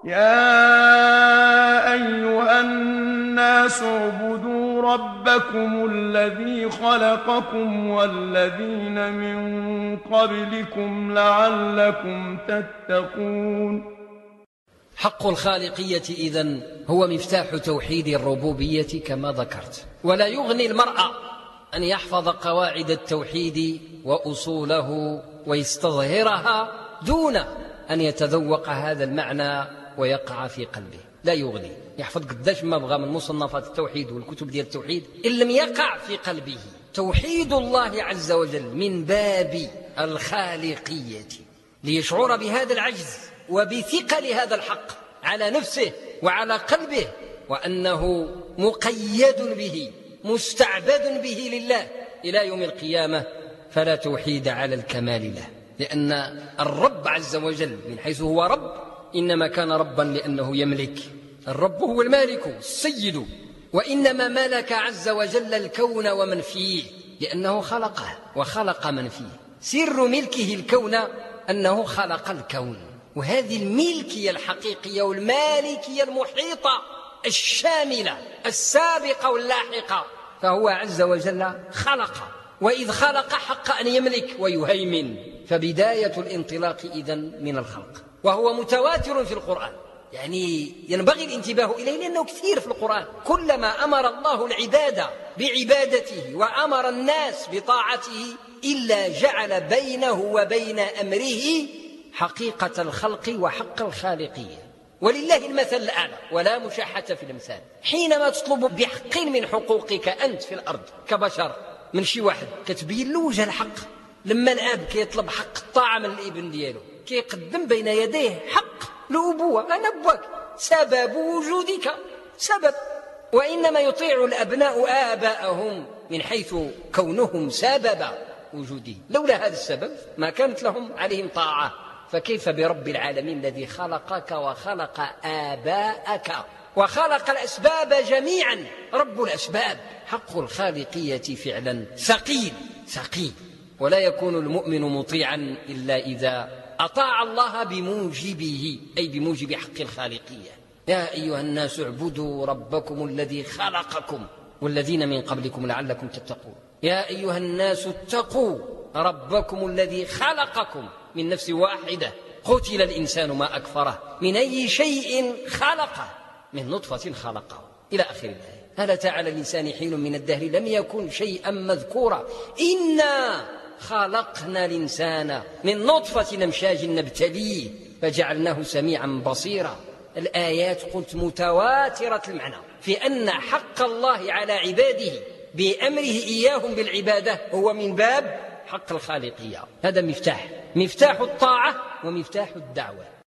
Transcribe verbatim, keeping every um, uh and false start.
يا أيها الناس اعبدوا ربكم الذي خلقكم والذين من قبلكم لعلكم تتقون. حق الخالقية إذن هو مفتاح توحيد الربوبية كما ذكرت، ولا يغني المرء أن يحفظ قواعد التوحيد وأصوله ويستظهرها دون أن يتذوق هذا المعنى ويقع في قلبه. لا يغني يحفظ قداش ما بغى من مصنفات التوحيد والكتب ديال التوحيد، إن لم يقع في قلبه توحيد الله عز وجل من باب الخالقية ليشعر بهذا العجز وبثقل هذا الحق على نفسه وعلى قلبه، وأنه مقيد به مستعبد به لله إلى يوم القيامة، فلا توحيد على الكمال له. لأن الرب عز وجل من حيث هو رب إنما كان ربا لأنه يملك. الرب هو المالك السيد، وإنما ملك عز وجل الكون ومن فيه لأنه خلقه وخلق من فيه. سر ملكه الكون أنه خلق الكون، وهذه الملكية الحقيقية والمالكية المحيطة الشاملة السابقة واللاحقة، فهو عز وجل خلق، وإذ خلق حق أن يملك ويهيمن. فبداية الانطلاق إذن من الخلق، وهو متواتر في القرآن، يعني ينبغي الانتباه إليه لأنه كثير في القرآن. كلما أمر الله العباد بعبادته وأمر الناس بطاعته إلا جعل بينه وبين أمره حقيقة الخلق وحق الخالقية، ولله المثل الأعلى ولا مشاحة في الأمثال. حينما تطلب بحق من حقوقك أنت في الأرض كبشر من شي واحد كتبين له وجه الحق. لما الأب كيطلب حق الطاعة من الابن دياله كيقدم بين يديه حق الأبوة، أنا أبوك سبب وجودك سبب، وإنما يطيع الأبناء آباءهم من حيث كونهم سبب وجوده. لولا هذا السبب ما كانت لهم عليهم طاعة، فكيف برب العالمين الذي خلقك وخلق آباءك وخلق الأسباب جميعا، رب الأسباب. حق الخالقية فعلا ثقيل ثقيل، ولا يكون المؤمن مطيعا إلا إذا أطاع الله بموجبه، أي بموجب حق الخالقية. يا أيها الناس اعبدوا ربكم الذي خلقكم والذين من قبلكم لعلكم تتقون. يا أيها الناس اتقوا ربكم الذي خلقكم من نفس واحدة. قتل الإنسان ما أكفره من أي شيء خلقه، من نطفة خلقه إلى آخر الآية. هل أتى على الإنسان حين من الدهر لم يكن شيئا مذكورا. إنا خلقنا الإنسان من نطفة نمشاج نبتليه فجعلناه سميعا بصيرا. الآيات قلت متواترة المعنى في أن حق الله على عباده بأمره إياهم بالعبادة هو من باب حق الخالقية. هذا مفتاح مفتاح الطاعة ومفتاح الدعوة.